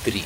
3.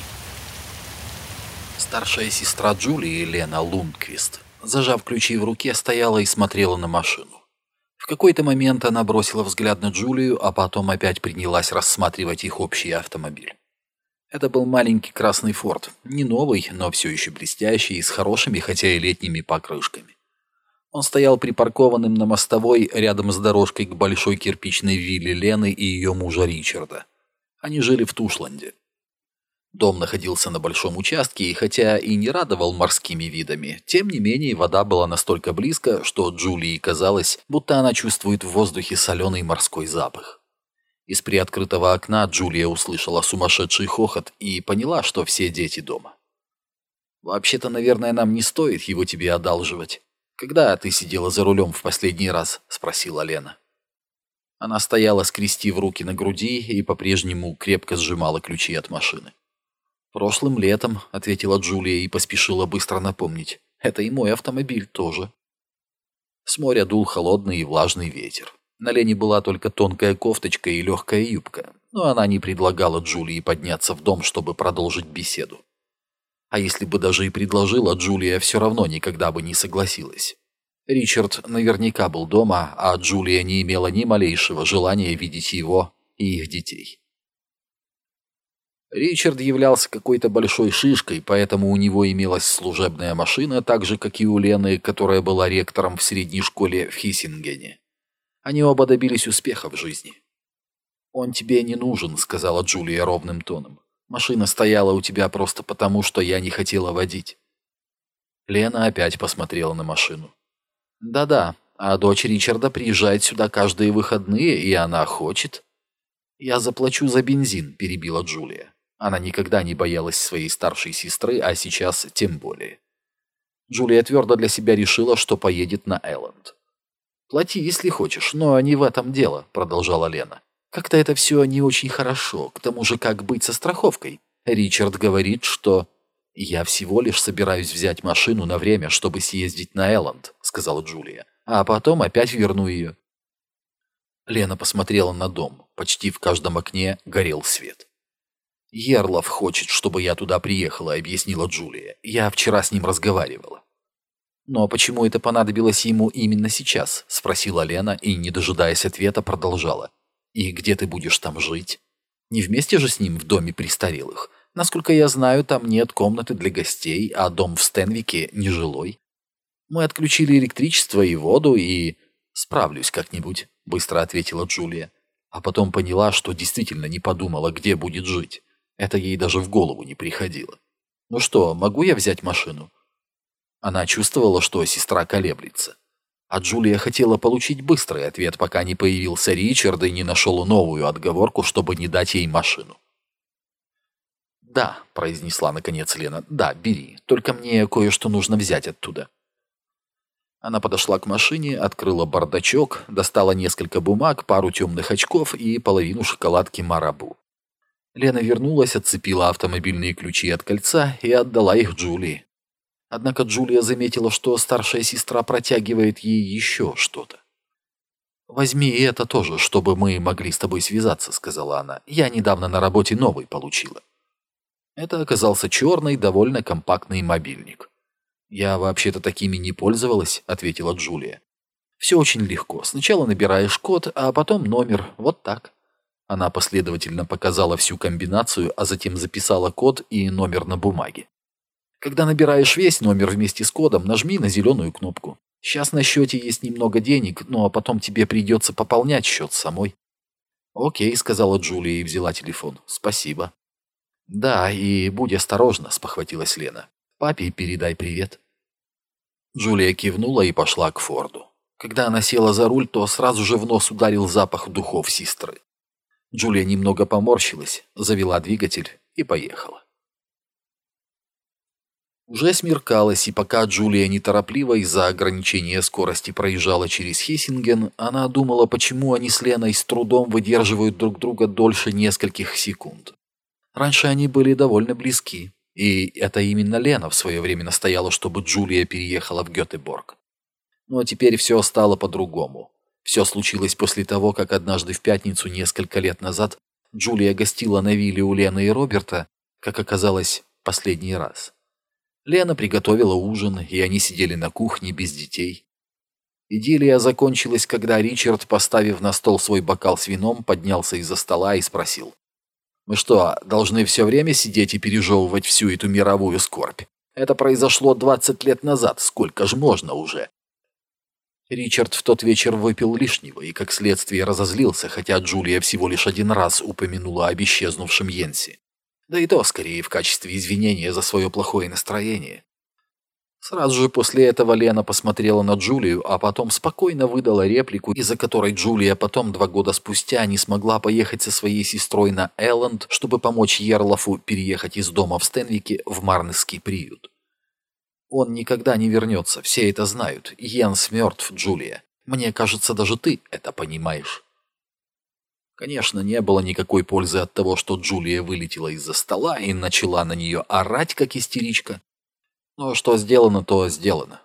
Старшая сестра Джулии, Лена Лундквист, зажав ключи в руке, стояла и смотрела на машину. В какой-то момент она бросила взгляд на Джулию, а потом опять принялась рассматривать их общий автомобиль. Это был маленький красный форд, не новый, но все еще блестящий и с хорошими, хотя и летними покрышками. Он стоял припаркованным на мостовой рядом с дорожкой к большой кирпичной вилле Лены и ее мужа Ричарда. Они жили в Тушланде. Дом находился на большом участке, и хотя и не радовал морскими видами, тем не менее вода была настолько близко, что Джулии казалось, будто она чувствует в воздухе соленый морской запах. Из приоткрытого окна Джулия услышала сумасшедший хохот и поняла, что все дети дома. «Вообще-то, наверное, нам не стоит его тебе одалживать. Когда ты сидела за рулем в последний раз?» – спросила Лена. Она стояла, скрестив руки на груди, и по-прежнему крепко сжимала ключи от машины. «Прошлым летом», — ответила Джулия и поспешила быстро напомнить. «Это и мой автомобиль тоже». С моря дул холодный и влажный ветер. На Лене была только тонкая кофточка и легкая юбка, но она не предлагала Джулии подняться в дом, чтобы продолжить беседу. А если бы даже и предложила, Джулия все равно никогда бы не согласилась. Ричард наверняка был дома, а Джулия не имела ни малейшего желания видеть его и их детей. Ричард являлся какой-то большой шишкой, поэтому у него имелась служебная машина, так же, как и у Лены, которая была ректором в средней школе в Хиссингене. Они оба добились успеха в жизни. «Он тебе не нужен», — сказала Джулия ровным тоном. «Машина стояла у тебя просто потому, что я не хотела водить». Лена опять посмотрела на машину. «Да-да, а дочь Ричарда приезжает сюда каждые выходные, и она хочет...» «Я заплачу за бензин», — перебила Джулия. Она никогда не боялась своей старшей сестры, а сейчас тем более. Джулия твердо для себя решила, что поедет на Элленд. «Плати, если хочешь, но не в этом дело», — продолжала Лена. «Как-то это все не очень хорошо. К тому же, как быть со страховкой? Ричард говорит, что...» «Я всего лишь собираюсь взять машину на время, чтобы съездить на Элленд», — сказала Джулия. «А потом опять верну ее». Лена посмотрела на дом. Почти в каждом окне горел свет. «Ерлов хочет, чтобы я туда приехала», — объяснила Джулия. «Я вчера с ним разговаривала». «Но почему это понадобилось ему именно сейчас?» — спросила Лена и, не дожидаясь ответа, продолжала. «И где ты будешь там жить? Не вместе же с ним в доме престарелых? Насколько я знаю, там нет комнаты для гостей, а дом в Стенвике нежилой. Мы отключили электричество и воду, и...» «Справлюсь как-нибудь», — быстро ответила Джулия. А потом поняла, что действительно не подумала, где будет жить. Это ей даже в голову не приходило. «Ну что, могу я взять машину?» Она чувствовала, что сестра колеблется. А Джулия хотела получить быстрый ответ, пока не появился Ричард и не нашел новую отговорку, чтобы не дать ей машину. «Да», — произнесла наконец Лена, — «да, бери, только мне кое-что нужно взять оттуда». Она подошла к машине, открыла бардачок, достала несколько бумаг, пару темных очков и половину шоколадки «Марабу». Лена вернулась, отцепила автомобильные ключи от кольца и отдала их Джулии. Однако Джулия заметила, что старшая сестра протягивает ей еще что-то. «Возьми и это тоже, чтобы мы могли с тобой связаться», — сказала она. «Я недавно на работе новый получила». Это оказался черный, довольно компактный мобильник. «Я вообще-то такими не пользовалась», — ответила Джулия. «Все очень легко. Сначала набираешь код, а потом номер. Вот так». Она последовательно показала всю комбинацию, а затем записала код и номер на бумаге. Когда набираешь весь номер вместе с кодом, нажми на зеленую кнопку. Сейчас на счете есть немного денег, но потом тебе придется пополнять счет самой. «Окей», — сказала Джулия и взяла телефон. «Спасибо». «Да, и будь осторожна», — спохватилась Лена. «Папе передай привет». Джулия кивнула и пошла к Форду. Когда она села за руль, то сразу же в нос ударил запах духов сестры. Джулия немного поморщилась, завела двигатель и поехала. Уже смеркалось, и пока Джулия неторопливо из-за ограничения скорости проезжала через Хиссинген, она думала, почему они с Леной с трудом выдерживают друг друга дольше нескольких секунд. Раньше они были довольно близки, и это именно Лена в свое время настояла, чтобы Джулия переехала в Гетеборг. Но теперь все стало по-другому. Все случилось после того, как однажды в пятницу несколько лет назад Джулия гостила на вилле у Лены и Роберта, как оказалось, последний раз. Лена приготовила ужин, и они сидели на кухне без детей. Идиллия закончилась, когда Ричард, поставив на стол свой бокал с вином, поднялся из-за стола и спросил: «Мы что, должны все время сидеть и пережевывать всю эту мировую скорбь? Это произошло 20 лет назад, сколько ж можно уже?» Ричард в тот вечер выпил лишнего и, как следствие, разозлился, хотя Джулия всего лишь один раз упомянула об исчезнувшем Йенсе. Да и то, скорее, в качестве извинения за свое плохое настроение. Сразу же после этого Лена посмотрела на Джулию, а потом спокойно выдала реплику, из-за которой Джулия потом 2 года спустя не смогла поехать со своей сестрой на Элленд, чтобы помочь Ерлафу переехать из дома в Стенвике в Марнесский приют. «Он никогда не вернется, все это знают. Йенс мертв, Джулия. Мне кажется, даже ты это понимаешь». Конечно, не было никакой пользы от того, что Джулия вылетела из-за стола и начала на нее орать, как истеричка. Но что сделано, то сделано.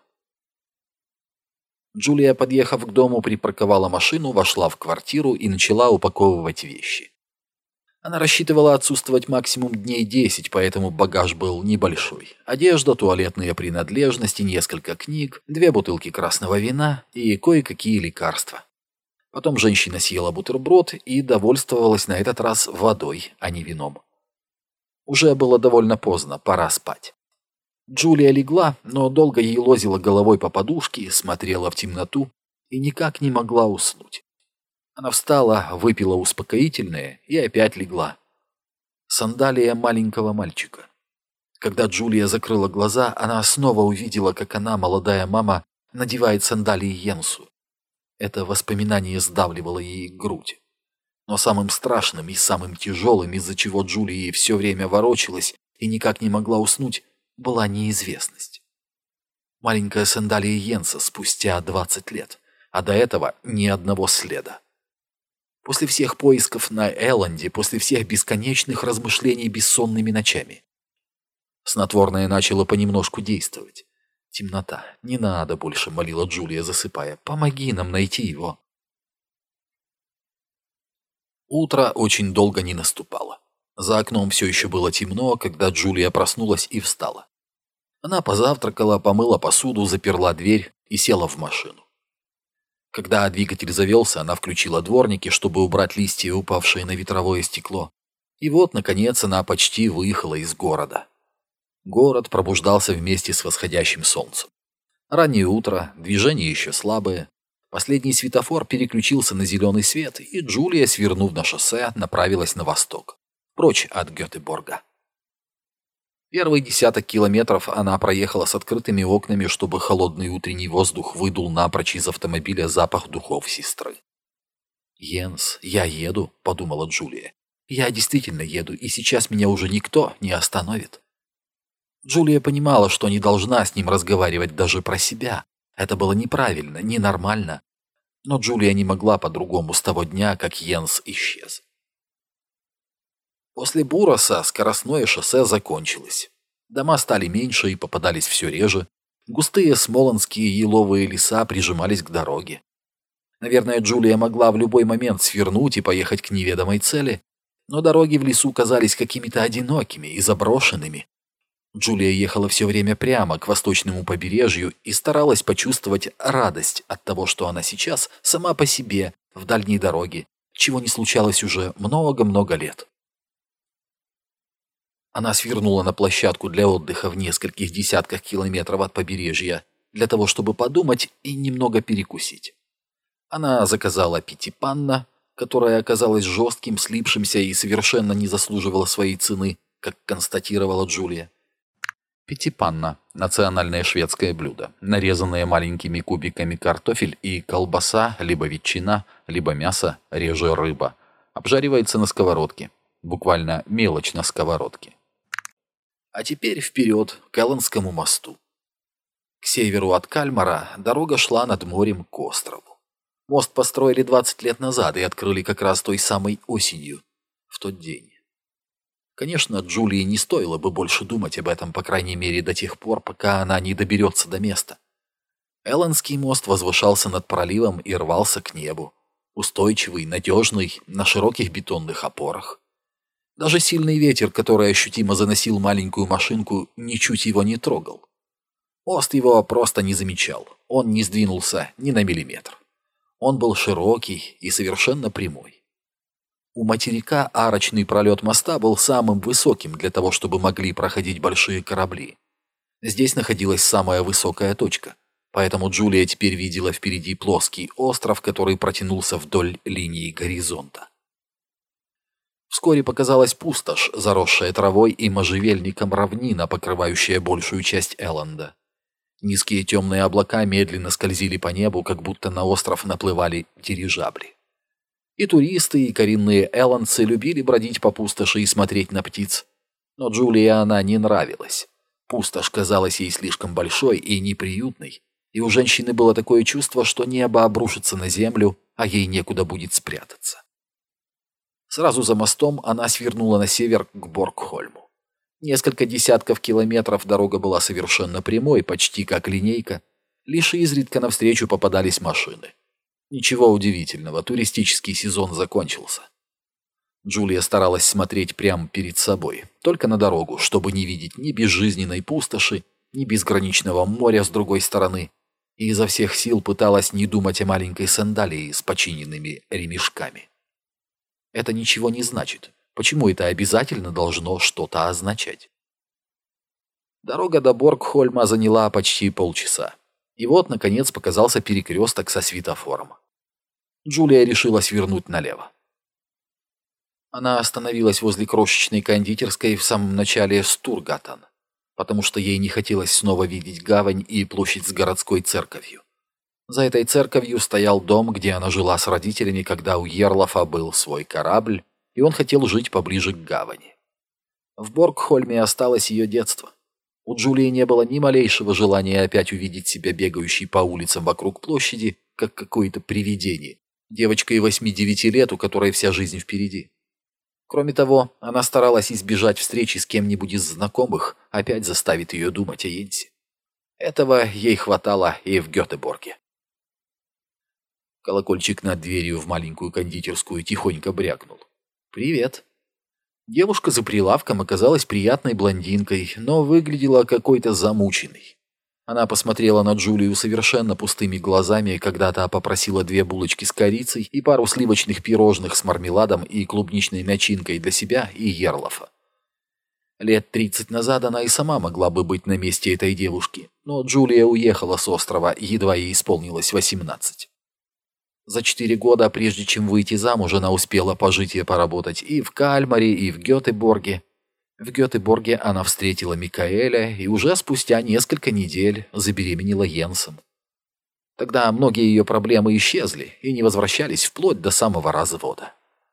Джулия, подъехав к дому, припарковала машину, вошла в квартиру и начала упаковывать вещи. Она рассчитывала отсутствовать максимум дней 10, поэтому багаж был небольшой. Одежда, туалетные принадлежности, несколько книг, 2 бутылки красного вина и кое-какие лекарства. Потом женщина съела бутерброд и довольствовалась на этот раз водой, а не вином. Уже было довольно поздно, пора спать. Джулия легла, но долго елозила головой по подушке, смотрела в темноту и никак не могла уснуть. Она встала, выпила успокоительное и опять легла. Сандалия маленького мальчика. Когда Джулия закрыла глаза, она снова увидела, как она, молодая мама, надевает сандалии Йенсу. Это воспоминание сдавливало ей грудь. Но самым страшным и самым тяжелым, из-за чего Джулия все время ворочалась и никак не могла уснуть, была неизвестность. Маленькая сандалия Йенса спустя 20 лет, а до этого ни одного следа. После всех поисков на Элленде, после всех бесконечных размышлений бессонными ночами. Снотворное начало понемножку действовать. «Темнота. Не надо больше», — молила Джулия, засыпая. «Помоги нам найти его». Утро очень долго не наступало. За окном все еще было темно, когда Джулия проснулась и встала. Она позавтракала, помыла посуду, заперла дверь и села в машину. Когда двигатель завелся, она включила дворники, чтобы убрать листья, упавшие на ветровое стекло. И вот, наконец, она почти выехала из города. Город пробуждался вместе с восходящим солнцем. Раннее утро, движение еще слабое. Последний светофор переключился на зеленый свет, и Джулия, свернув на шоссе, направилась на восток, прочь от Гетеборга. Первый 10 километров она проехала с открытыми окнами, чтобы холодный утренний воздух выдул напрочь из автомобиля запах духов сестры. «Йенс, я еду», — подумала Джулия. «Я действительно еду, и сейчас меня уже никто не остановит». Джулия понимала, что не должна с ним разговаривать даже про себя. Это было неправильно, ненормально. Но Джулия не могла по-другому с того дня, как Йенс исчез. После Буроса скоростное шоссе закончилось. Дома стали меньше и попадались все реже. Густые смолонские еловые леса прижимались к дороге. Наверное, Джулия могла в любой момент свернуть и поехать к неведомой цели, но дороги в лесу казались какими-то одинокими и заброшенными. Джулия ехала все время прямо к восточному побережью и старалась почувствовать радость от того, что она сейчас сама по себе в дальней дороге, чего не случалось уже много-много лет. Она свернула на площадку для отдыха в нескольких десятках километров от побережья для того, чтобы подумать и немного перекусить. Она заказала питтипанна, которая оказалась жестким, слипшимся и совершенно не заслуживала своей цены, как констатировала Джулия. Питтипанна – национальное шведское блюдо, нарезанное маленькими кубиками картофель и колбаса, либо ветчина, либо мясо, реже рыба. Обжаривается на сковородке, буквально мелочь на сковородке. А теперь вперед к Эллендскому мосту. К северу от Кальмара дорога шла над морем к острову. Мост построили 20 лет назад и открыли как раз той самой осенью, в тот день. Конечно, Джулии не стоило бы больше думать об этом, по крайней мере, до тех пор, пока она не доберется до места. Эллендский мост возвышался над проливом и рвался к небу. Устойчивый, надежный, на широких бетонных опорах. Даже сильный ветер, который ощутимо заносил маленькую машинку, ничуть его не трогал. Мост его просто не замечал, он не сдвинулся ни на миллиметр. Он был широкий и совершенно прямой. У материка арочный пролет моста был самым высоким для того, чтобы могли проходить большие корабли. Здесь находилась самая высокая точка, поэтому Джулия теперь видела впереди плоский остров, который протянулся вдоль линии горизонта. Вскоре показалась пустошь, заросшая травой и можжевельником равнина, покрывающая большую часть Элленда. Низкие темные облака медленно скользили по небу, как будто на остров наплывали дирижабли. И туристы, и коренные элландцы любили бродить по пустоши и смотреть на птиц. Но Джулии она не нравилась. Пустошь казалась ей слишком большой и неприютной, и у женщины было такое чувство, что небо обрушится на землю, а ей некуда будет спрятаться. Сразу за мостом она свернула на север к Боргхольму. Несколько десятков километров дорога была совершенно прямой, почти как линейка, лишь изредка навстречу попадались машины. Ничего удивительного, туристический сезон закончился. Джулия старалась смотреть прямо перед собой, только на дорогу, чтобы не видеть ни безжизненной пустоши, ни безграничного моря с другой стороны, и изо всех сил пыталась не думать о маленькой сандалии с починенными ремешками. Это ничего не значит. Почему это обязательно должно что-то означать? Дорога до Боргхольма заняла почти полчаса. И вот, наконец, показался перекресток со светофором. Джулия решила свернуть налево. Она остановилась возле крошечной кондитерской в самом начале Стургатан, потому что ей не хотелось снова видеть гавань и площадь с городской церковью. За этой церковью стоял дом, где она жила с родителями, когда у Ерлафа был свой корабль, и он хотел жить поближе к гавани. В Боргхольме осталось ее детство. У Джулии не было ни малейшего желания опять увидеть себя бегающей по улицам вокруг площади, как какое-то привидение, девочкой 8-9 лет, у которой вся жизнь впереди. Кроме того, она старалась избежать встречи с кем-нибудь из знакомых, опять заставит ее думать о Йенсе. Этого ей хватало и в Гетеборге. Колокольчик над дверью в маленькую кондитерскую тихонько брякнул. «Привет». Девушка за прилавком оказалась приятной блондинкой, но выглядела какой-то замученной. Она посмотрела на Джулию совершенно пустыми глазами, когда та попросила 2 булочки с корицей и пару сливочных пирожных с мармеладом и клубничной начинкой для себя и Ерлафа. Лет 30 назад она и сама могла бы быть на месте этой девушки, но Джулия уехала с острова, едва ей исполнилось 18. За 4 года, прежде чем выйти замуж, она успела пожить и поработать и в Кальмаре, и в Гетеборге. В Гетеборге она встретила Микаэля и уже спустя несколько недель забеременела Йенсом. Тогда многие ее проблемы исчезли и не возвращались вплоть до самого развода.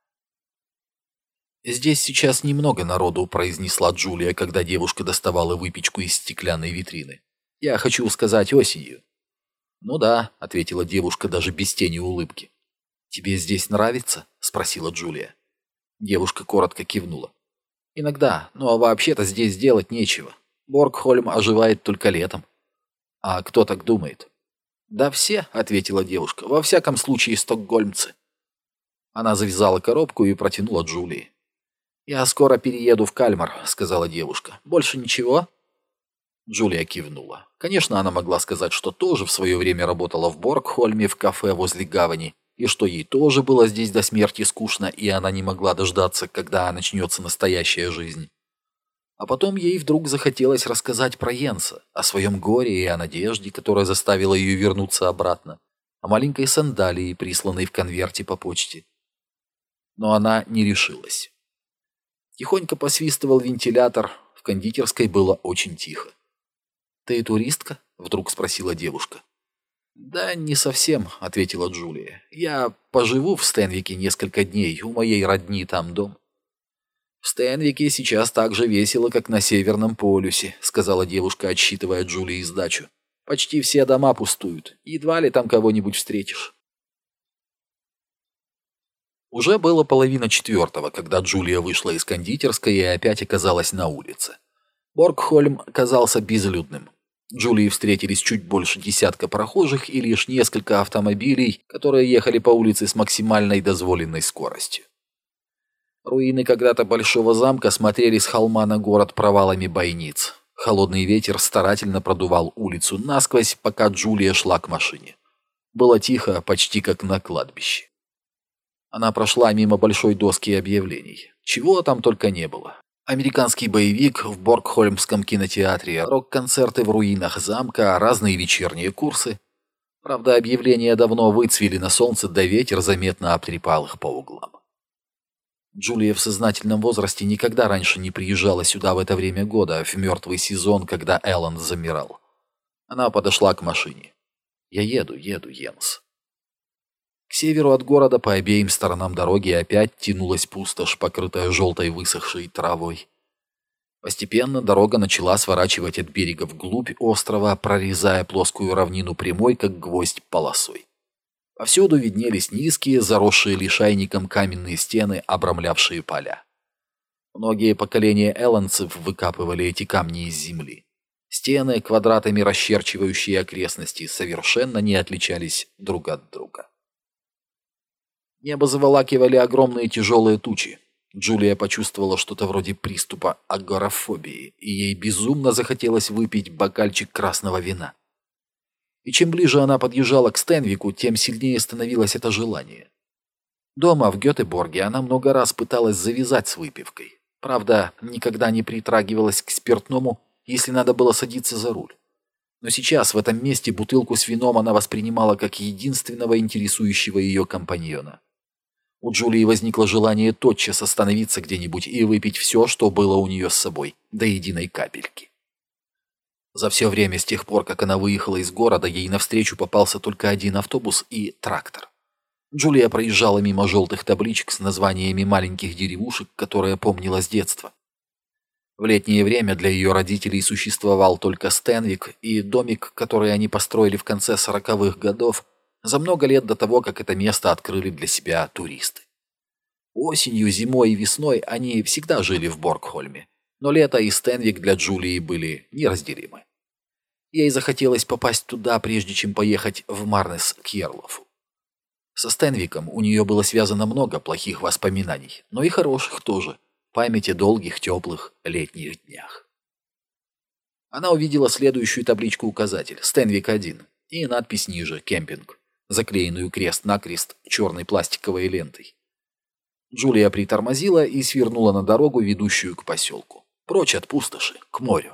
«Здесь сейчас немного народу», — произнесла Джулия, когда девушка доставала выпечку из стеклянной витрины. «Я хочу сказать, осенью». «Ну да», — ответила девушка даже без тени улыбки. «Тебе здесь нравится?» — спросила Джулия. Девушка коротко кивнула. «Иногда, но вообще-то здесь делать нечего. Боргхольм оживает только летом». «А кто так думает?» «Да все», — ответила девушка, — «во всяком случае стокгольмцы». Она завязала коробку и протянула Джулии. «Я скоро перееду в Кальмар», — сказала девушка. «Больше ничего?» Джулия кивнула. Конечно, она могла сказать, что тоже в свое время работала в Боргхольме в кафе возле гавани, и что ей тоже было здесь до смерти скучно, и она не могла дождаться, когда начнется настоящая жизнь. А потом ей вдруг захотелось рассказать про Йенса, о своем горе и о надежде, которая заставила ее вернуться обратно, о маленькой сандалии, присланной в конверте по почте. Но она не решилась. Тихонько посвистывал вентилятор, в кондитерской было очень тихо. «Ты туристка?» — вдруг спросила девушка. «Да не совсем», — ответила Джулия. «Я поживу в Стенвике несколько дней, у моей родни там дом». «В Стенвике сейчас так же весело, как на Северном полюсе», — сказала девушка, отсчитывая Джулии сдачу. «Почти все дома пустуют, едва ли там кого-нибудь встретишь». Уже было 3:30, когда Джулия вышла из кондитерской и опять оказалась на улице. Боргхольм казался безлюдным. Джулии встретились чуть больше десятка прохожих и лишь несколько автомобилей, которые ехали по улице с максимальной дозволенной скоростью. Руины когда-то большого замка смотрели с холма на город провалами бойниц. Холодный ветер старательно продувал улицу насквозь, пока Джулия шла к машине. Было тихо, почти как на кладбище. Она прошла мимо большой доски объявлений. Чего там только не было. Американский боевик в Боргхольмском кинотеатре, рок-концерты в руинах замка, разные вечерние курсы. Правда, объявления давно выцвели на солнце, да ветер заметно обтрепал их по углам. Джулия в сознательном возрасте никогда раньше не приезжала сюда в это время года, в мертвый сезон, когда Эллен замирал. Она подошла к машине. «Я еду, Йенс». К северу от города по обеим сторонам дороги опять тянулась пустошь, покрытая желтой высохшей травой. Постепенно дорога начала сворачивать от берега вглубь острова, прорезая плоскую равнину прямой, как гвоздь, полосой. Повсюду виднелись низкие, заросшие лишайником каменные стены, обрамлявшие поля. Многие поколения эллонцев выкапывали эти камни из земли. Стены, квадратами расчерчивающие окрестности, совершенно не отличались друг от друга. Небо заволакивали огромные тяжелые тучи. Джулия почувствовала что-то вроде приступа агорафобии, и ей безумно захотелось выпить бокальчик красного вина. И чем ближе она подъезжала к Стенвику, тем сильнее становилось это желание. Дома в Гетеборге она много раз пыталась завязать с выпивкой. Правда, никогда не притрагивалась к спиртному, если надо было садиться за руль. Но сейчас в этом месте бутылку с вином она воспринимала как единственного интересующего ее компаньона. У Джулии возникло желание тотчас остановиться где-нибудь и выпить все, что было у нее с собой, до единой капельки. За все время с тех пор, как она выехала из города, ей навстречу попался только один автобус и трактор. Джулия проезжала мимо желтых табличек с названиями маленьких деревушек, которые помнила с детства. В летнее время для ее родителей существовал только Стенвик и домик, который они построили в конце 40-х годов, за много лет до того, как это место открыли для себя туристы. Осенью, зимой и весной они всегда жили в Боргхольме, но лето и Стенвик для Джулии были неразделимы. Ей захотелось попасть туда, прежде чем поехать в Марнес к Йерлофу. Со Стенвиком у нее было связано много плохих воспоминаний, но и хороших тоже, память о долгих, теплых летних днях. Она увидела следующую табличку-указатель «Стенвик-1» и надпись ниже «Кемпинг», заклеенную крест-накрест черной пластиковой лентой. Джулия притормозила и свернула на дорогу, ведущую к поселку. Прочь от пустоши, к морю.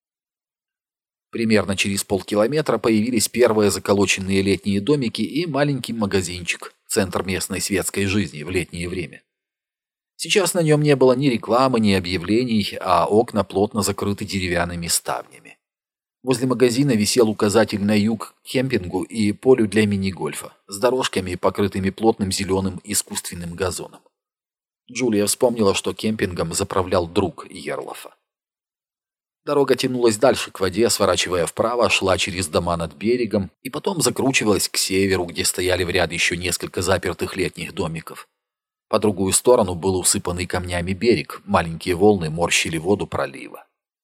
Примерно через полкилометра появились первые заколоченные летние домики и маленький магазинчик, центр местной светской жизни в летнее время. Сейчас на нем не было ни рекламы, ни объявлений, а окна плотно закрыты деревянными ставнями. Возле магазина висел указатель на юг к кемпингу и полю для мини-гольфа с дорожками, покрытыми плотным зеленым искусственным газоном. Джулия вспомнила, что кемпингом заправлял друг Йерлофа. Дорога тянулась дальше к воде, сворачивая вправо, шла через дома над берегом и потом закручивалась к северу, где стояли в ряд еще несколько запертых летних домиков. По другую сторону был усыпанный камнями берег, маленькие волны морщили воду пролива.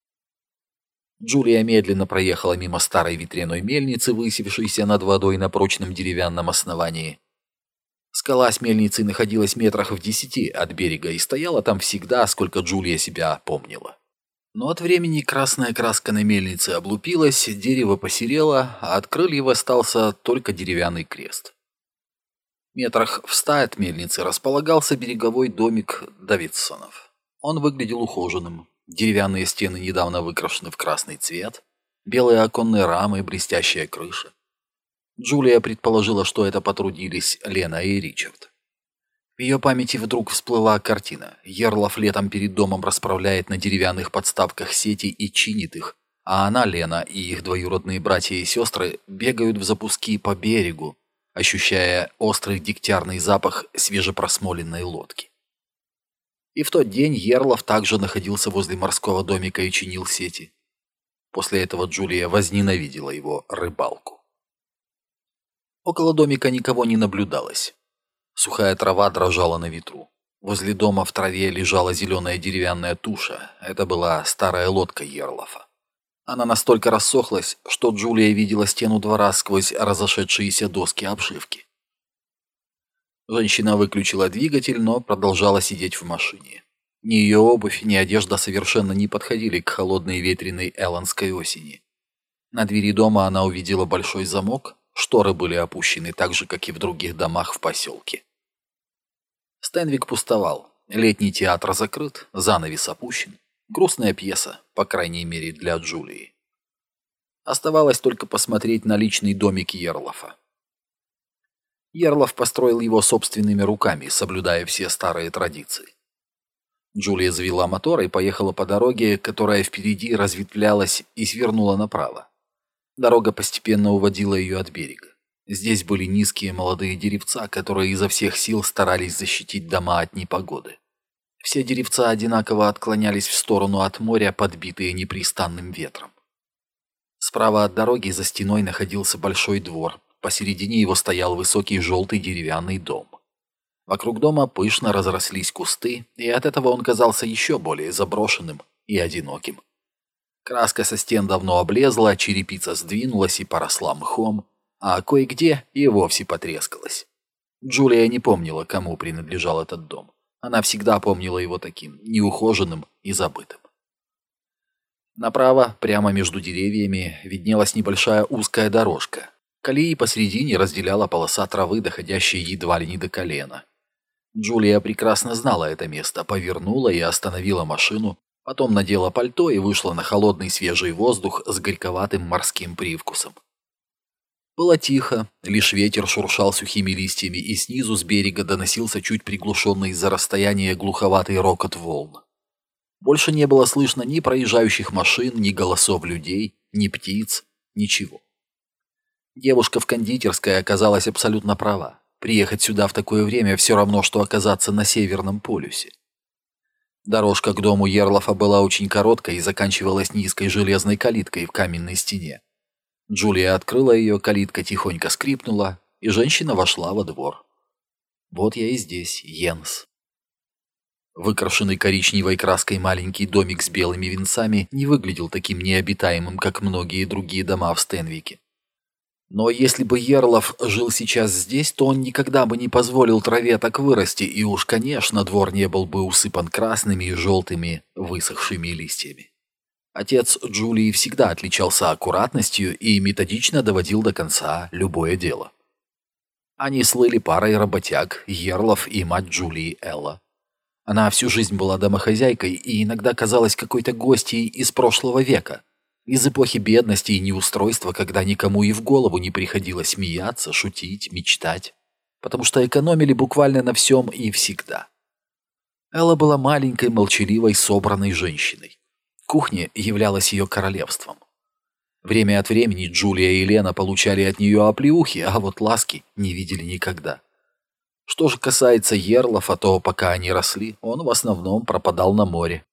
Джулия медленно проехала мимо старой ветряной мельницы, высевшейся над водой на прочном деревянном основании. Скала с мельницей находилась метрах в 10 от берега и стояла там всегда, сколько Джулия себя помнила. Но от времени красная краска на мельнице облупилась, дерево посерело, а от крыльев остался только деревянный крест. Метрах в 100 от мельницы располагался береговой домик Давидсонов. Он выглядел ухоженным. Деревянные стены недавно выкрашены в красный цвет, белые оконные рамы, блестящая крыша. Джулия предположила, что это потрудились Лена и Ричард. В ее памяти вдруг всплыла картина. Йерлоф летом перед домом расправляет на деревянных подставках сети и чинит их, а она, Лена, и их двоюродные братья и сестры бегают в запуски по берегу, ощущая острый дегтярный запах свежепросмоленной лодки. И в тот день Йерлоф также находился возле морского домика и чинил сети. После этого Джулия возненавидела его рыбалку. Около домика никого не наблюдалось. Сухая трава дрожала на ветру. Возле дома в траве лежала зеленая деревянная туша. Это была старая лодка Йерлофа. Она настолько рассохлась, что Джулия видела стену двора сквозь разошедшиеся доски обшивки. Женщина выключила двигатель, но продолжала сидеть в машине. Ни ее обувь, ни одежда совершенно не подходили к холодной ветреной элландской осени. На двери дома она увидела большой замок, шторы были опущены так же, как и в других домах в поселке. Стенвик пустовал. Летний театр закрыт, занавес опущен. Грустная пьеса, по крайней мере для Джулии. Оставалось только посмотреть на личный домик Йерлофа. Йерлоф построил его собственными руками, соблюдая все старые традиции. Джулия завела мотор и поехала по дороге, которая впереди разветвлялась и свернула направо. Дорога постепенно уводила ее от берега. Здесь были низкие молодые деревца, которые изо всех сил старались защитить дома от непогоды. Все деревца одинаково отклонялись в сторону от моря, подбитые непрестанным ветром. Справа от дороги за стеной находился большой двор. Посередине его стоял высокий желтый деревянный дом. Вокруг дома пышно разрослись кусты, и от этого он казался еще более заброшенным и одиноким. Краска со стен давно облезла, черепица сдвинулась и поросла мхом, а кое-где и вовсе потрескалась. Джулия не помнила, кому принадлежал этот дом. Она всегда помнила его таким, неухоженным и забытым. Направо, прямо между деревьями, виднелась небольшая узкая дорожка. Колеи посредине разделяла полоса травы, доходящая едва ли не до колена. Джулия прекрасно знала это место, повернула и остановила машину, потом надела пальто и вышла на холодный свежий воздух с горьковатым морским привкусом. Было тихо, лишь ветер шуршал сухими листьями, и снизу с берега доносился чуть приглушенный из-за расстояния глуховатый рокот волн. Больше не было слышно ни проезжающих машин, ни голосов людей, ни птиц, ничего. Девушка в кондитерской оказалась абсолютно права. Приехать сюда в такое время все равно, что оказаться на Северном полюсе. Дорожка к дому Йерлофа была очень короткой и заканчивалась низкой железной калиткой в каменной стене. Джулия открыла ее, калитка тихонько скрипнула, и женщина вошла во двор. Вот я и здесь, Йенс. Выкрашенный коричневой краской маленький домик с белыми венцами не выглядел таким необитаемым, как многие другие дома в Стенвике. Но если бы Йерлоф жил сейчас здесь, то он никогда бы не позволил траве так вырасти, и уж, конечно, двор не был бы усыпан красными и желтыми высохшими листьями. Отец Джулии всегда отличался аккуратностью и методично доводил до конца любое дело. Они слыли парой работяг, Йерлоф и мать Джулии Элла. Она всю жизнь была домохозяйкой и иногда казалась какой-то гостьей из прошлого века, из эпохи бедности и неустройства, когда никому и в голову не приходилось смеяться, шутить, мечтать, потому что экономили буквально на всем и всегда. Элла была маленькой, молчаливой, собранной женщиной. Кухня являлась ее королевством. Время от времени Джулия и Лена получали от нее оплеухи, а вот ласки не видели никогда. Что же касается Йерлофа, то пока они росли, он в основном пропадал на море.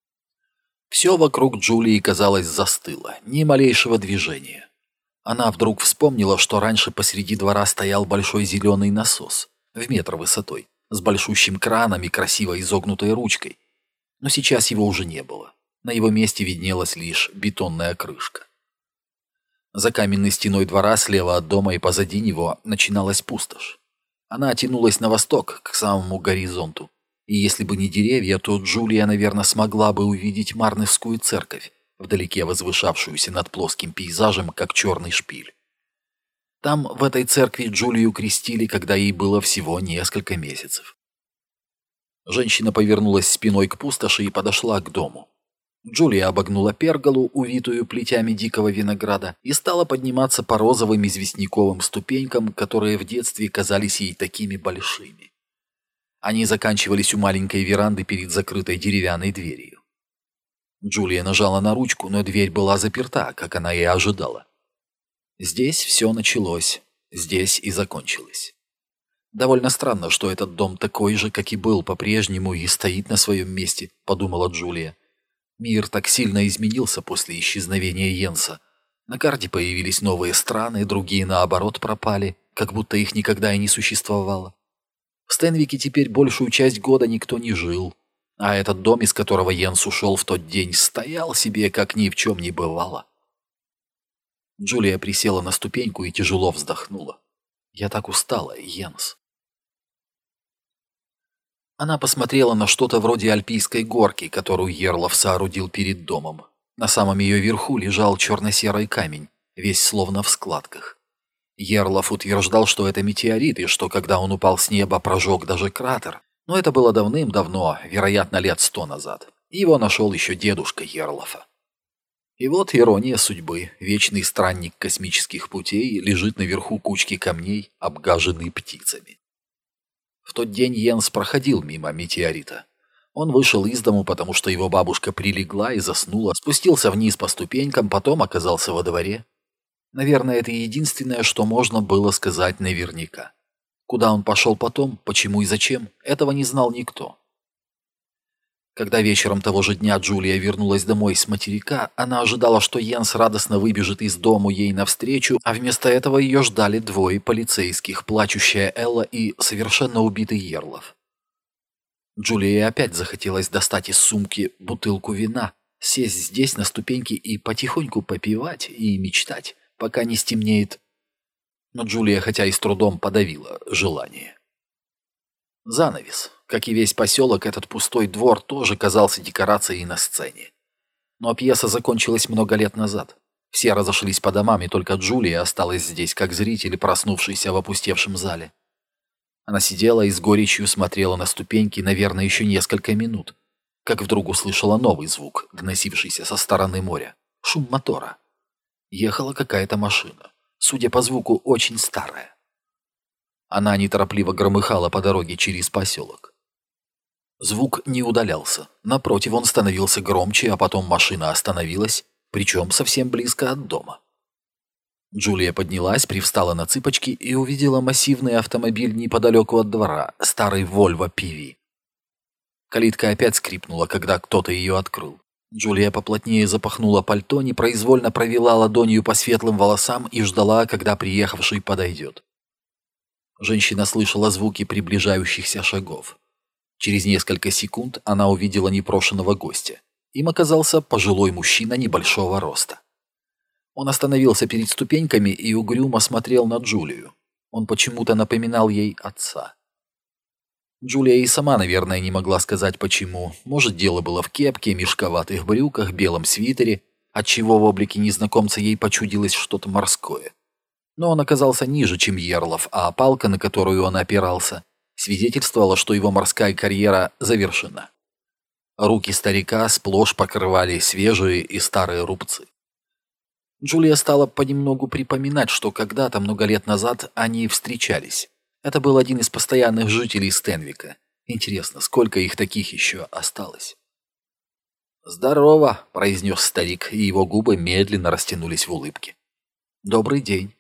Все вокруг Джулии, казалось, застыло, ни малейшего движения. Она вдруг вспомнила, что раньше посреди двора стоял большой зеленый насос, в метр высотой, с большущим краном и красиво изогнутой ручкой. Но сейчас его уже не было. На его месте виднелась лишь бетонная крышка. За каменной стеной двора слева от дома и позади него начиналась пустошь. Она тянулась на восток, к самому горизонту. И если бы не деревья, то Джулия, наверное, смогла бы увидеть Марневскую церковь, вдалеке возвышавшуюся над плоским пейзажем, как черный шпиль. Там, в этой церкви, Джулию крестили, когда ей было всего несколько месяцев. Женщина повернулась спиной к пустоши и подошла к дому. Джулия обогнула перголу, увитую плетями дикого винограда, и стала подниматься по розовым известняковым ступенькам, которые в детстве казались ей такими большими. Они заканчивались у маленькой веранды перед закрытой деревянной дверью. Джулия нажала на ручку, но дверь была заперта, как она и ожидала. Здесь все началось, здесь и закончилось. «Довольно странно, что этот дом такой же, как и был по-прежнему, и стоит на своем месте», — подумала Джулия. Мир так сильно изменился после исчезновения Йенса. На карте появились новые страны, другие, наоборот, пропали, как будто их никогда и не существовало. В Стенвике теперь большую часть года никто не жил, а этот дом, из которого Йенс ушел в тот день, стоял себе, как ни в чем не бывало. Джулия присела на ступеньку и тяжело вздохнула. «Я так устала, Йенс». Она посмотрела на что-то вроде альпийской горки, которую Ерлов соорудил перед домом. На самом ее верху лежал черно-серый камень, весь словно в складках. Ерлов утверждал, что это метеорит, и что когда он упал с неба, прожег даже кратер. Но это было давным-давно, вероятно, лет 100 назад. Его нашел еще дедушка Ерлофа. И вот ирония судьбы. Вечный странник космических путей лежит наверху кучки камней, обгаженный птицами. В тот день Йенс проходил мимо метеорита. Он вышел из дому, потому что его бабушка прилегла и заснула, спустился вниз по ступенькам, потом оказался во дворе. Наверное, это единственное, что можно было сказать наверняка. Куда он пошел потом, почему и зачем, этого не знал никто. Когда вечером того же дня Джулия вернулась домой с материка, она ожидала, что Йенс радостно выбежит из дому ей навстречу, а вместо этого ее ждали двое полицейских, плачущая Элла и совершенно убитый Ерлов. Джулии опять захотелось достать из сумки бутылку вина, сесть здесь на ступеньки и потихоньку попивать и мечтать, пока не стемнеет. Но Джулия, хотя и с трудом, подавила желание. Занавес. Как и весь поселок, этот пустой двор тоже казался декорацией на сцене. Но пьеса закончилась много лет назад. Все разошлись по домам, и только Джулия осталась здесь, как зритель, проснувшийся в опустевшем зале. Она сидела и с горечью смотрела на ступеньки, наверное, еще несколько минут, как вдруг услышала новый звук, доносившийся со стороны моря. Шум мотора. Ехала какая-то машина. Судя по звуку, очень старая. Она неторопливо громыхала по дороге через поселок. Звук не удалялся. Напротив, он становился громче, а потом машина остановилась, причем совсем близко от дома. Джулия поднялась, привстала на цыпочки и увидела массивный автомобиль неподалеку от двора, старый Volvo PV. Калитка опять скрипнула, когда кто-то ее открыл. Джулия поплотнее запахнула пальто, непроизвольно провела ладонью по светлым волосам и ждала, когда приехавший подойдет. Женщина слышала звуки приближающихся шагов. Через несколько секунд она увидела непрошеного гостя. Им оказался пожилой мужчина небольшого роста. Он остановился перед ступеньками и угрюмо смотрел на Джулию. Он почему-то напоминал ей отца. Джулия и сама, наверное, не могла сказать почему. Может, дело было в кепке, мешковатых брюках, белом свитере, отчего в облике незнакомца ей почудилось что-то морское. Но он оказался ниже, чем Ерлов, а палка, на которую он опирался, свидетельствовала, что его морская карьера завершена. Руки старика сплошь покрывали свежие и старые рубцы. Джулия стала понемногу припоминать, что когда-то, много лет назад, они встречались. Это был один из постоянных жителей Стенвика. Интересно, сколько их таких еще осталось? «Здорово», — произнес старик, и его губы медленно растянулись в улыбке. «Добрый день».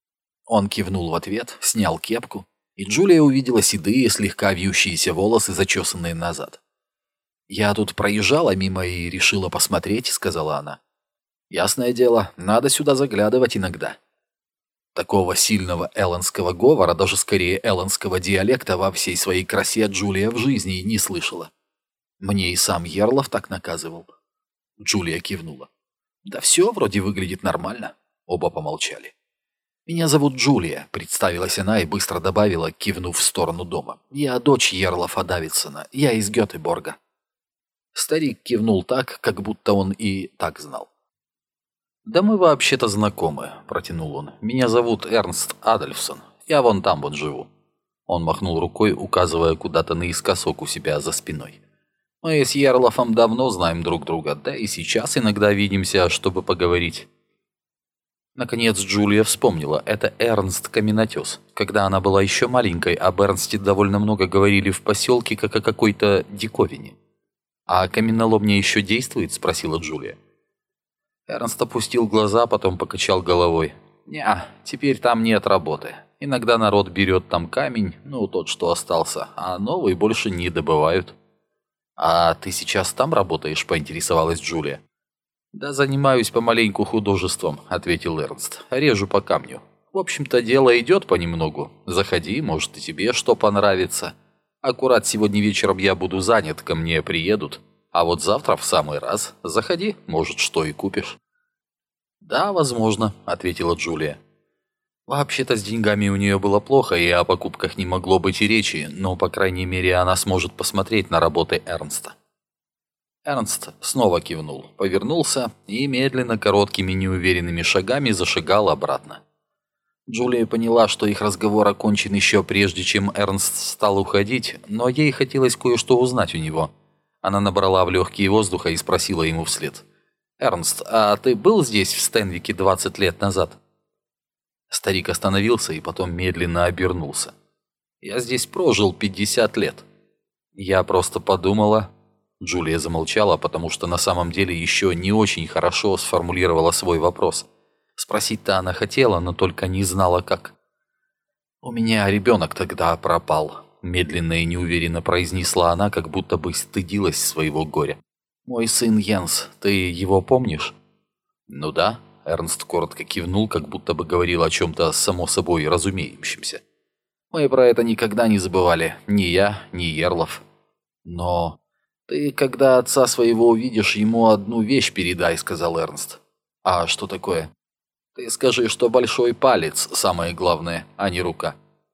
Он кивнул в ответ, снял кепку, и Джулия увидела седые, слегка вьющиеся волосы, зачесанные назад. «Я тут проезжала мимо и решила посмотреть», — сказала она. «Ясное дело, надо сюда заглядывать иногда». Такого сильного элландского говора, даже скорее элландского диалекта, во всей своей красе Джулия в жизни не слышала. Мне и сам Ерлов так наказывал. Джулия кивнула. «Да все вроде выглядит нормально». Оба помолчали. «Меня зовут Джулия», — представилась она и быстро добавила, кивнув в сторону дома. «Я дочь Ерлофа Давидсона. Я из Гетеборга». Старик кивнул так, как будто он и так знал. «Да мы вообще-то знакомы», — протянул он. «Меня зовут Эрнст Адольфсон. Я вон там вот живу». Он махнул рукой, указывая куда-то наискосок у себя за спиной. «Мы с Ерлофом давно знаем друг друга, да и сейчас иногда видимся, чтобы поговорить». Наконец Джулия вспомнила, это Эрнст Каменотес. Когда она была еще маленькой, об Эрнсте довольно много говорили в поселке, как о какой-то диковине. «А каменоломня еще действует?» — спросила Джулия. Эрнст опустил глаза, потом покачал головой. «Не, теперь там нет работы. Иногда народ берет там камень, ну, тот, что остался, а новый больше не добывают». «А ты сейчас там работаешь?» — поинтересовалась Джулия. «Да занимаюсь помаленьку художеством», — ответил Эрнст. «Режу по камню. В общем-то, дело идет понемногу. Заходи, может, и тебе что понравится. Аккурат сегодня вечером я буду занят, ко мне приедут. А вот завтра в самый раз. Заходи, может, что и купишь». «Да, возможно», — ответила Джулия. Вообще-то с деньгами у нее было плохо, и о покупках не могло быть и речи, но, по крайней мере, она сможет посмотреть на работы Эрнста. Эрнст снова кивнул, повернулся и медленно, короткими неуверенными шагами зашагал обратно. Джулия поняла, что их разговор окончен еще прежде, чем Эрнст стал уходить, но ей хотелось кое-что узнать у него. Она набрала в легкие воздуха и спросила ему вслед. «Эрнст, а ты был здесь, в Стенвике, 20 лет назад?» Старик остановился и потом медленно обернулся. «Я здесь прожил 50 лет. Я просто подумала...» Джулия замолчала, потому что на самом деле еще не очень хорошо сформулировала свой вопрос. Спросить-то она хотела, но только не знала как. «У меня ребенок тогда пропал», — медленно и неуверенно произнесла она, как будто бы стыдилась своего горя. «Мой сын Йенс, ты его помнишь?» «Ну да», — Эрнст коротко кивнул, как будто бы говорил о чем-то само собой разумеющемся. «Мы про это никогда не забывали, ни я, ни Ерлов. Но ты, когда отца своего увидишь, ему одну вещь передай», — сказал Эрнст. «А что такое?» «Ты скажи, что большой палец самое главное, а не рука».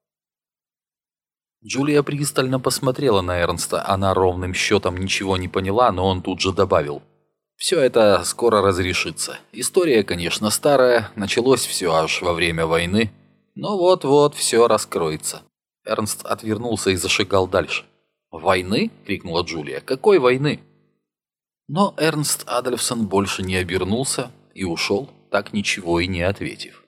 Джулия пристально посмотрела на Эрнста. Она ровным счетом ничего не поняла, но он тут же добавил. «Все это скоро разрешится. История, конечно, старая, началось все аж во время войны, но вот-вот все раскроется». Эрнст отвернулся и зашагал дальше. «Войны?» — крикнула Джулия. «Какой войны?» Но Эрнст Адольфсон больше не обернулся и ушел, так ничего и не ответив.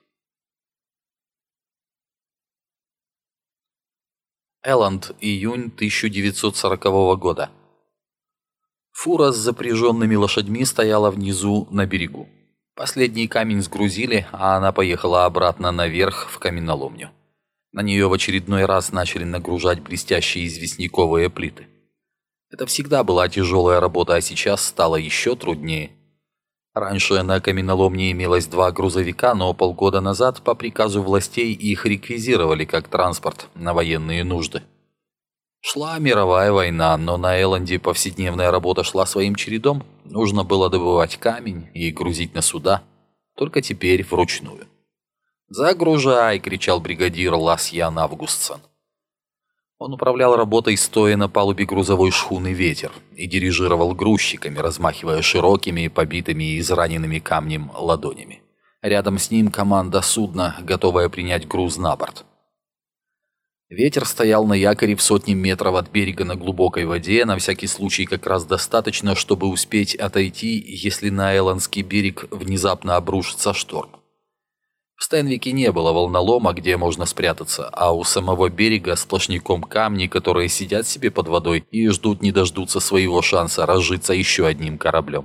Элланд, июнь 1940 года. Фура с запряженными лошадьми стояла внизу на берегу. Последний камень сгрузили, а она поехала обратно наверх в каменоломню. На нее в очередной раз начали нагружать блестящие известняковые плиты. Это всегда была тяжелая работа, а сейчас стало еще труднее. Раньше на каменоломне имелось 2 грузовика, но полгода назад по приказу властей их реквизировали как транспорт на военные нужды. Шла мировая война, но на Элленде повседневная работа шла своим чередом. Нужно было добывать камень и грузить на суда, только теперь вручную. «Загружай!» — кричал бригадир Ласьян Августсон. Он управлял работой, стоя на палубе грузовой шхуны «Ветер», и дирижировал грузчиками, размахивая широкими, побитыми и израненными камнем ладонями. Рядом с ним команда судна, готовая принять груз на борт. «Ветер» стоял на якоре в 100 метров от берега на глубокой воде, на всякий случай как раз достаточно, чтобы успеть отойти, если на Элландский берег внезапно обрушится шторм. В Стенвике не было волнолома, где можно спрятаться, а у самого берега сплошняком камни, которые сидят себе под водой и ждут не дождутся своего шанса разжиться еще одним кораблем.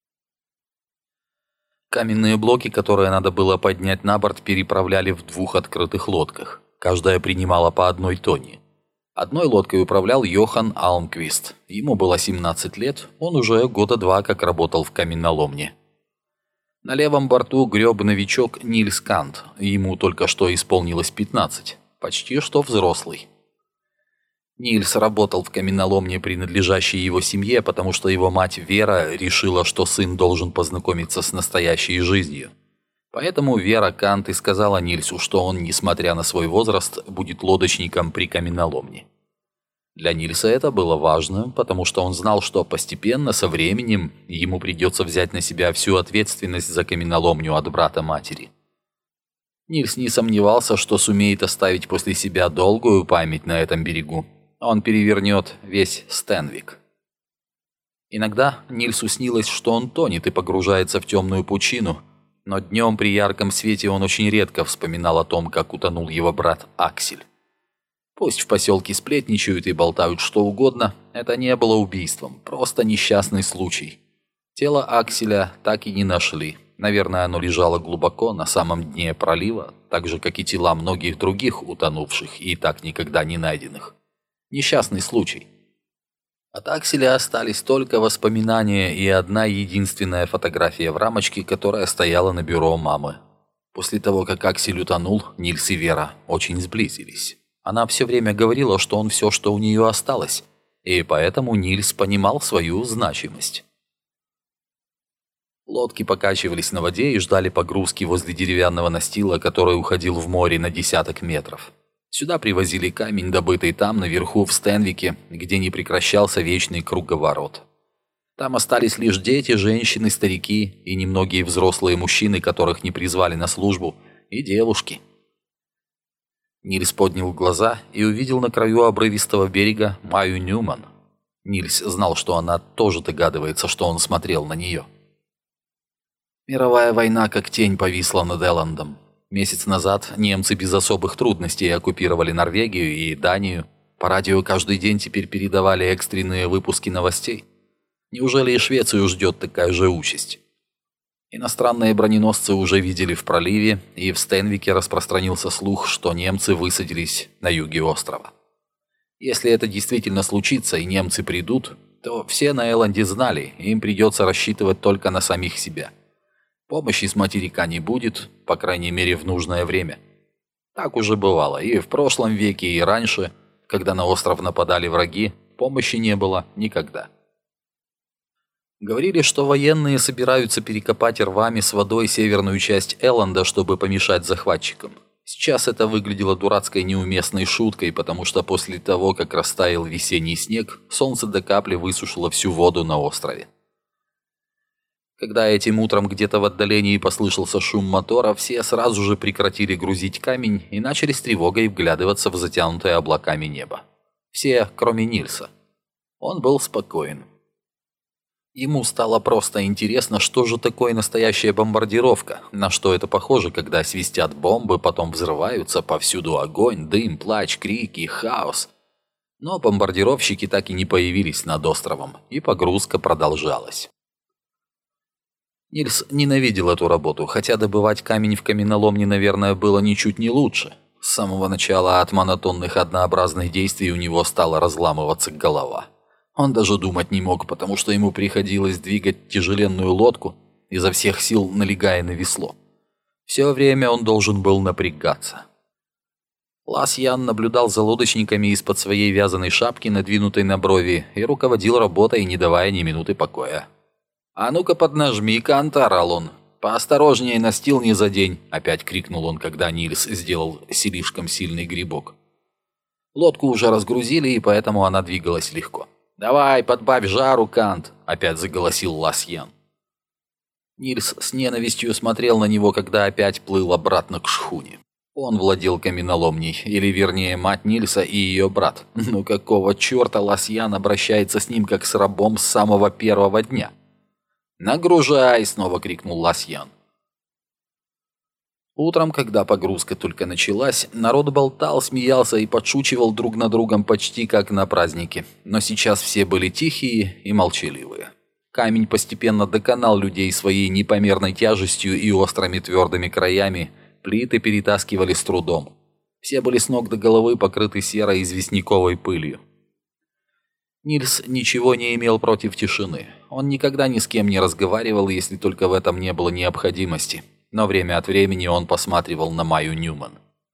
Каменные блоки, которые надо было поднять на борт, переправляли в 2 открытых лодках. Каждая принимала по 1 тонне. Одной лодкой управлял Йохан Алмквист. Ему было 17 лет, он уже года 2 как работал в каменоломне. На левом борту греб новичок Нильс Кант, ему только что исполнилось 15, почти что взрослый. Нильс работал в каменоломне, принадлежащей его семье, потому что его мать Вера решила, что сын должен познакомиться с настоящей жизнью. Поэтому Вера Кант и сказала Нильсу, что он, несмотря на свой возраст, будет лодочником при каменоломне. Для Нильса это было важно, потому что он знал, что постепенно, со временем, ему придется взять на себя всю ответственность за каменоломню от брата-матери. Нильс не сомневался, что сумеет оставить после себя долгую память на этом берегу. Он перевернет весь Стенвик. Иногда Нильсу снилось, что он тонет и погружается в темную пучину, но днем при ярком свете он очень редко вспоминал о том, как утонул его брат Аксель. Пусть в поселке сплетничают и болтают что угодно, это не было убийством, просто несчастный случай. Тело Акселя так и не нашли. Наверное, оно лежало глубоко на самом дне пролива, так же, как и тела многих других утонувших и так никогда не найденных. Несчастный случай. От Акселя остались только воспоминания и одна единственная фотография в рамочке, которая стояла на бюро мамы. После того, как Аксель утонул, Нильс и Вера очень сблизились. Она все время говорила, что он все, что у нее осталось, и поэтому Нильс понимал свою значимость. Лодки покачивались на воде и ждали погрузки возле деревянного настила, который уходил в море на десяток метров. Сюда привозили камень, добытый там, наверху, в Стенвике, где не прекращался вечный круговорот. Там остались лишь дети, женщины, старики и немногие взрослые мужчины, которых не призвали на службу, и девушки. Нильс поднял глаза и увидел на краю обрывистого берега Майю Ньюман. Нильс знал, что она тоже догадывается, что он смотрел на нее. Мировая война как тень повисла над Элландом. Месяц назад немцы без особых трудностей оккупировали Норвегию и Данию. По радио каждый день теперь передавали экстренные выпуски новостей. Неужели и Швецию ждет такая же участь? Иностранные броненосцы уже видели в проливе, и в Стенвике распространился слух, что немцы высадились на юге острова. Если это действительно случится и немцы придут, то все на Элленде знали, им придется рассчитывать только на самих себя. Помощи с материка не будет, по крайней мере в нужное время. Так уже бывало и в прошлом веке, и раньше, когда на остров нападали враги, помощи не было никогда. Говорили, что военные собираются перекопать рвами с водой северную часть Элленда, чтобы помешать захватчикам. Сейчас это выглядело дурацкой неуместной шуткой, потому что после того, как растаял весенний снег, солнце до капли высушило всю воду на острове. Когда этим утром где-то в отдалении послышался шум мотора, все сразу же прекратили грузить камень и начали с тревогой вглядываться в затянутое облаками небо. Все, кроме Нильса. Он был спокоен. Ему стало просто интересно, что же такое настоящая бомбардировка, на что это похоже, когда свистят бомбы, потом взрываются, повсюду огонь, дым, плач, крики, хаос. Но бомбардировщики так и не появились над островом, и погрузка продолжалась. Нильс ненавидел эту работу, хотя добывать камень в каменоломне, наверное, было ничуть не лучше. С самого начала от монотонных однообразных действий у него стала разламываться голова. Он даже думать не мог, потому что ему приходилось двигать тяжеленную лодку, изо всех сил налегая на весло. Все время он должен был напрягаться. Лас Ян наблюдал за лодочниками из-под своей вязаной шапки, надвинутой на брови, и руководил работой, не давая ни минуты покоя. «А ну-ка поднажми, Кантар, орал. Поосторожнее, настил не задень!» — опять крикнул он, когда Нильс сделал слишком сильный грибок. Лодку уже разгрузили, и поэтому она двигалась легко. «Давай, подбавь жару, Кант!» — опять заголосил Лас Ян. Нильс с ненавистью смотрел на него, когда опять плыл обратно к шхуне. Он владел каменоломней, или вернее мать Нильса и ее брат. Ну какого черта Лас Ян обращается с ним как с рабом с самого первого дня? «Нагружай!» — снова крикнул Лас Ян. Утром, когда погрузка только началась, народ болтал, смеялся и подшучивал друг над другом почти как на празднике. Но сейчас все были тихие и молчаливые. Камень постепенно доконал людей своей непомерной тяжестью и острыми твердыми краями, плиты перетаскивали с трудом. Все были с ног до головы покрыты серой известняковой пылью. Нильс ничего не имел против тишины. Он никогда ни с кем не разговаривал, если только в этом не было необходимости. Но время от времени он посматривал на Майю Ньюман.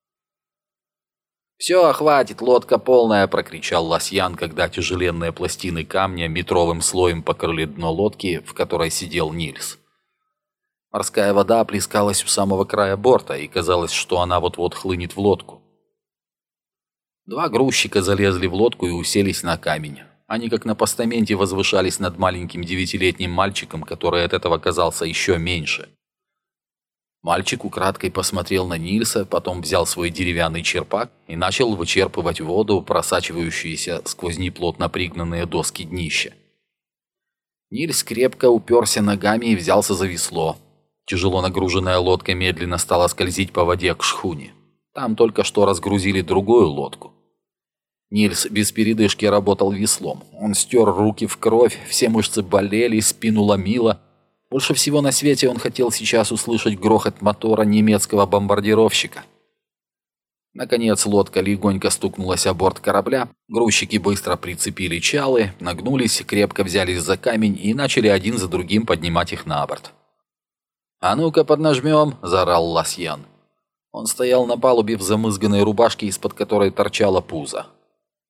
«Все, хватит, лодка полная!» — прокричал Лас Ян, когда тяжеленные пластины камня метровым слоем покрыли дно лодки, в которой сидел Нильс. Морская вода плескалась у самого края борта, и казалось, что она вот-вот хлынет в лодку. Два грузчика залезли в лодку и уселись на камень. Они как на постаменте возвышались над маленьким 9-летним мальчиком, который от этого казался еще меньше. Мальчик украдкой посмотрел на Нильса, потом взял свой деревянный черпак и начал вычерпывать воду, просачивающуюся сквозь неплотно пригнанные доски днища. Нильс крепко уперся ногами и взялся за весло. Тяжело нагруженная лодка медленно стала скользить по воде к шхуне. Там только что разгрузили другую лодку. Нильс без передышки работал веслом. Он стер руки в кровь, все мышцы болели, спину ломило. Больше всего на свете он хотел сейчас услышать грохот мотора немецкого бомбардировщика. Наконец лодка легонько стукнулась о борт корабля, грузчики быстро прицепили чалы, нагнулись, крепко взялись за камень и начали один за другим поднимать их на борт. «А ну-ка поднажмем!» – заорал Лас Ян. Он стоял на палубе в замызганной рубашке, из-под которой торчало пузо.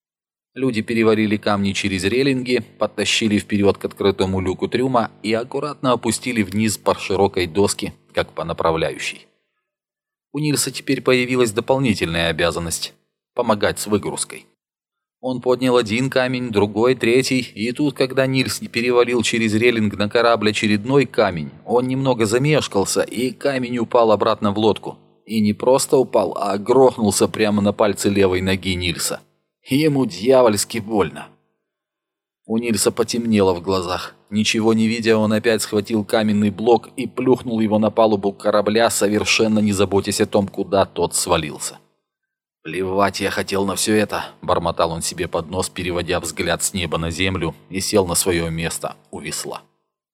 Люди переварили камни через релинги, подтащили вперед к открытому люку трюма и аккуратно опустили вниз по широкой доске, как по направляющей. У Нильса теперь появилась дополнительная обязанность – помогать с выгрузкой. Он поднял один камень, другой, третий, и тут, когда Нильс перевалил через релинг на корабль очередной камень, он немного замешкался, и камень упал обратно в лодку. И не просто упал, а грохнулся прямо на пальцы левой ноги Нильса. Ему дьявольски больно. У Нильса потемнело в глазах. Ничего не видя, он опять схватил каменный блок и плюхнул его на палубу корабля, совершенно не заботясь о том, куда тот свалился. «Плевать я хотел на все это», – бормотал он себе под нос, переводя взгляд с неба на землю, и сел на свое место у весла.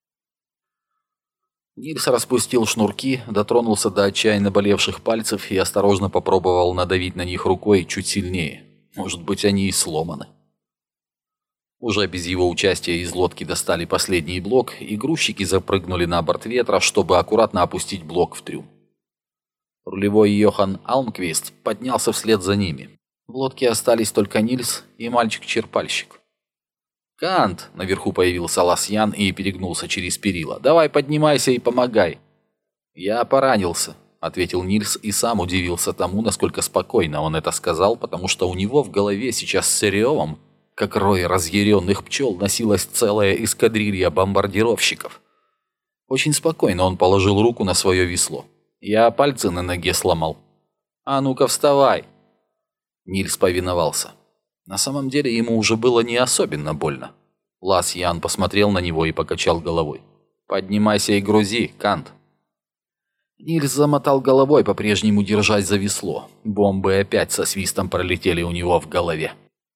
Нильс распустил шнурки, дотронулся до отчаянно болевших пальцев и осторожно попробовал надавить на них рукой чуть сильнее. Может быть, они и сломаны. Уже без его участия из лодки достали последний блок, и грузчики запрыгнули на борт ветра, чтобы аккуратно опустить блок в трюм. Рулевой Йохан Алмквист поднялся вслед за ними. В лодке остались только Нильс и мальчик-черпальщик. «Кант!» — наверху появился Ласьян и перегнулся через перила. «Давай поднимайся и помогай!» «Я поранился», — ответил Нильс и сам удивился тому, насколько спокойно он это сказал, потому что у него в голове сейчас с ревом, как рой разъяренных пчел, носилась целая эскадрилья бомбардировщиков. Очень спокойно он положил руку на свое весло. «Я пальцы на ноге сломал». «А ну-ка вставай!» Нильс повиновался. На самом деле ему уже было не особенно больно. Ласьян посмотрел на него и покачал головой. «Поднимайся и грузи, Кант». Нильс замотал головой, по-прежнему держась за весло. Бомбы опять со свистом пролетели у него в голове.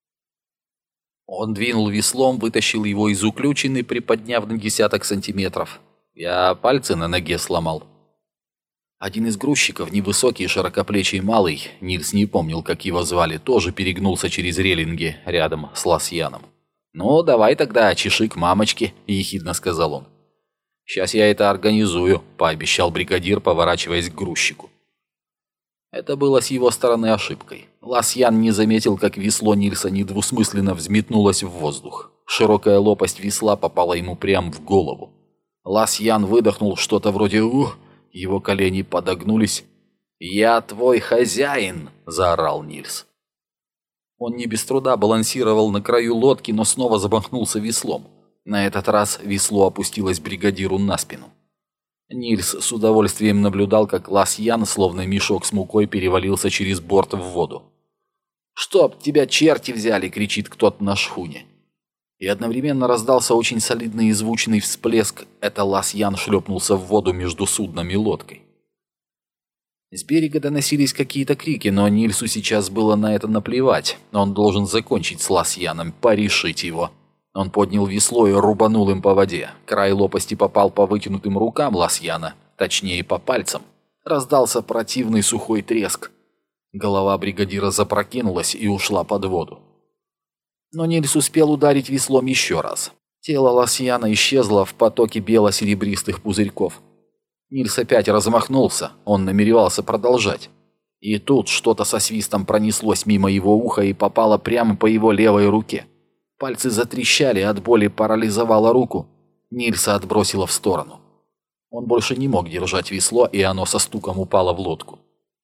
Он двинул веслом, вытащил его из уключины, приподняв на десяток сантиметров. «Я пальцы на ноге сломал». Один из грузчиков, невысокий, широкоплечий малый, Нильс не помнил, как его звали, тоже перегнулся через релинги рядом с Ласьяном. «Ну, давай тогда, чеши к мамочке», – ехидно сказал он. «Сейчас я это организую», – пообещал бригадир, поворачиваясь к грузчику. Это было с его стороны ошибкой. Ласьян не заметил, как весло Нильса недвусмысленно взметнулось в воздух. Широкая лопасть весла попала ему прямо в голову. Ласьян выдохнул что-то вроде «ух», его колени подогнулись. «Я твой хозяин!» – заорал Нильс. Он не без труда балансировал на краю лодки, но снова замахнулся веслом. На этот раз весло опустилось бригадиру на спину. Нильс с удовольствием наблюдал, как Ласьян, словно мешок с мукой, перевалился через борт в воду. «Чтоб тебя черти взяли!» – кричит кто-то на шхуне. И одновременно раздался очень солидный и звучный всплеск. Это Ласьян шлепнулся в воду между судном и лодкой. С берега доносились какие-то крики, но Нильсу сейчас было на это наплевать. Он должен закончить с Ласьяном, порешить его. Он поднял весло и рубанул им по воде. Край лопасти попал по вытянутым рукам Ласьяна, точнее по пальцам. Раздался противный сухой треск. Голова бригадира запрокинулась и ушла под воду. Но Нильс успел ударить веслом еще раз. Тело Ласьяна исчезло в потоке бело-серебристых пузырьков. Нильс опять размахнулся, он намеревался продолжать. И тут что-то со свистом пронеслось мимо его уха и попало прямо по его левой руке. Пальцы затрещали, от боли парализовало руку. Нильса отбросило в сторону. Он больше не мог держать весло, и оно со стуком упало в лодку.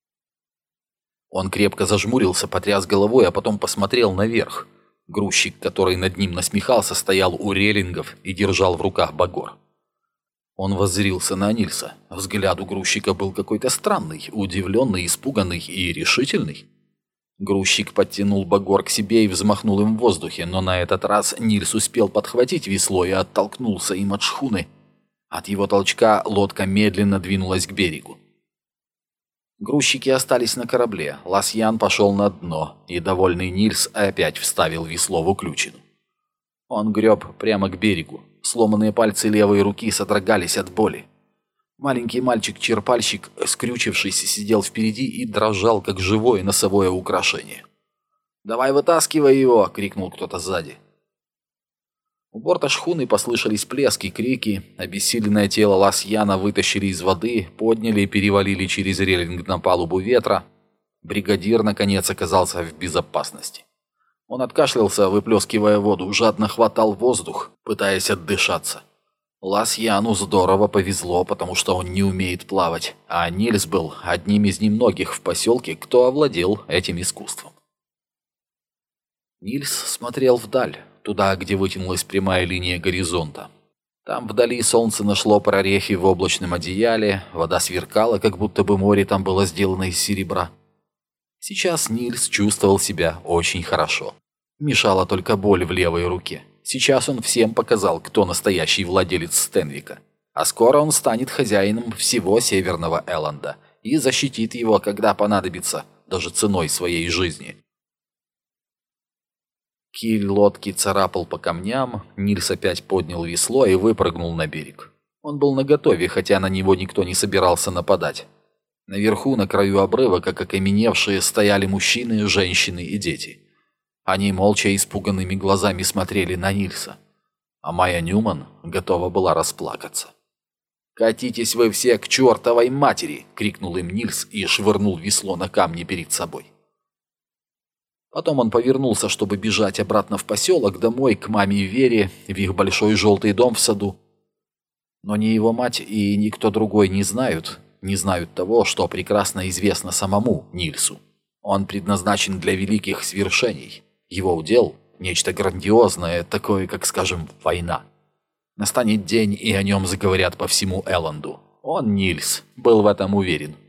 Он крепко зажмурился, потряс головой, а потом посмотрел наверх. Грузчик, который над ним насмехался, стоял у релингов и держал в руках багор. Он воззрился на Нильса. Взгляд у грузчика был какой-то странный, удивленный, испуганный и решительный. Грузчик подтянул багор к себе и взмахнул им в воздухе, но на этот раз Нильс успел подхватить весло и оттолкнулся им от шхуны. От его толчка лодка медленно двинулась к берегу. Грузчики остались на корабле, Ласьян пошел на дно, и довольный Нильс опять вставил весло в уключину. Он греб прямо к берегу, сломанные пальцы левой руки содрогались от боли. Маленький мальчик-черпальщик, скрючившись, сидел впереди и дрожал, как живое носовое украшение. «Давай вытаскивай его!» — крикнул кто-то сзади. У борта шхуны послышались плески, крики. Обессиленное тело Ласьяна вытащили из воды, подняли и перевалили через релинг на палубу ветра. Бригадир, наконец, оказался в безопасности. Он откашлялся, выплескивая воду, жадно хватал воздух, пытаясь отдышаться. Лас-Яну здорово повезло, потому что он не умеет плавать, а Нильс был одним из немногих в поселке, кто овладел этим искусством. Нильс смотрел вдаль, туда, где вытянулась прямая линия горизонта. Там вдали солнце нашло прорехи в облачном одеяле, вода сверкала, как будто бы море там было сделано из серебра. Сейчас Нильс чувствовал себя очень хорошо. Мешала только боль в левой руке. Сейчас он всем показал, кто настоящий владелец Стенвика. А скоро он станет хозяином всего Северного Элленда и защитит его, когда понадобится, даже ценой своей жизни. Киль лодки царапал по камням, Нильс опять поднял весло и выпрыгнул на берег. Он был наготове, хотя на него никто не собирался нападать. Наверху, на краю обрыва, как окаменевшие, стояли мужчины, женщины и дети. Они молча испуганными глазами смотрели на Нильса. А Майя Ньюман готова была расплакаться. «Катитесь вы все к чертовой матери!» — крикнул им Нильс и швырнул весло на камни перед собой. Потом он повернулся, чтобы бежать обратно в поселок, домой, к маме Вере, в их большой желтый дом в саду. Но ни его мать и никто другой не знают того, что прекрасно известно самому Нильсу. Он предназначен для великих свершений. Его удел – нечто грандиозное, такое, как, скажем, война. Настанет день, и о нем заговорят по всему Элленду. Он, Нильс, был в этом уверен.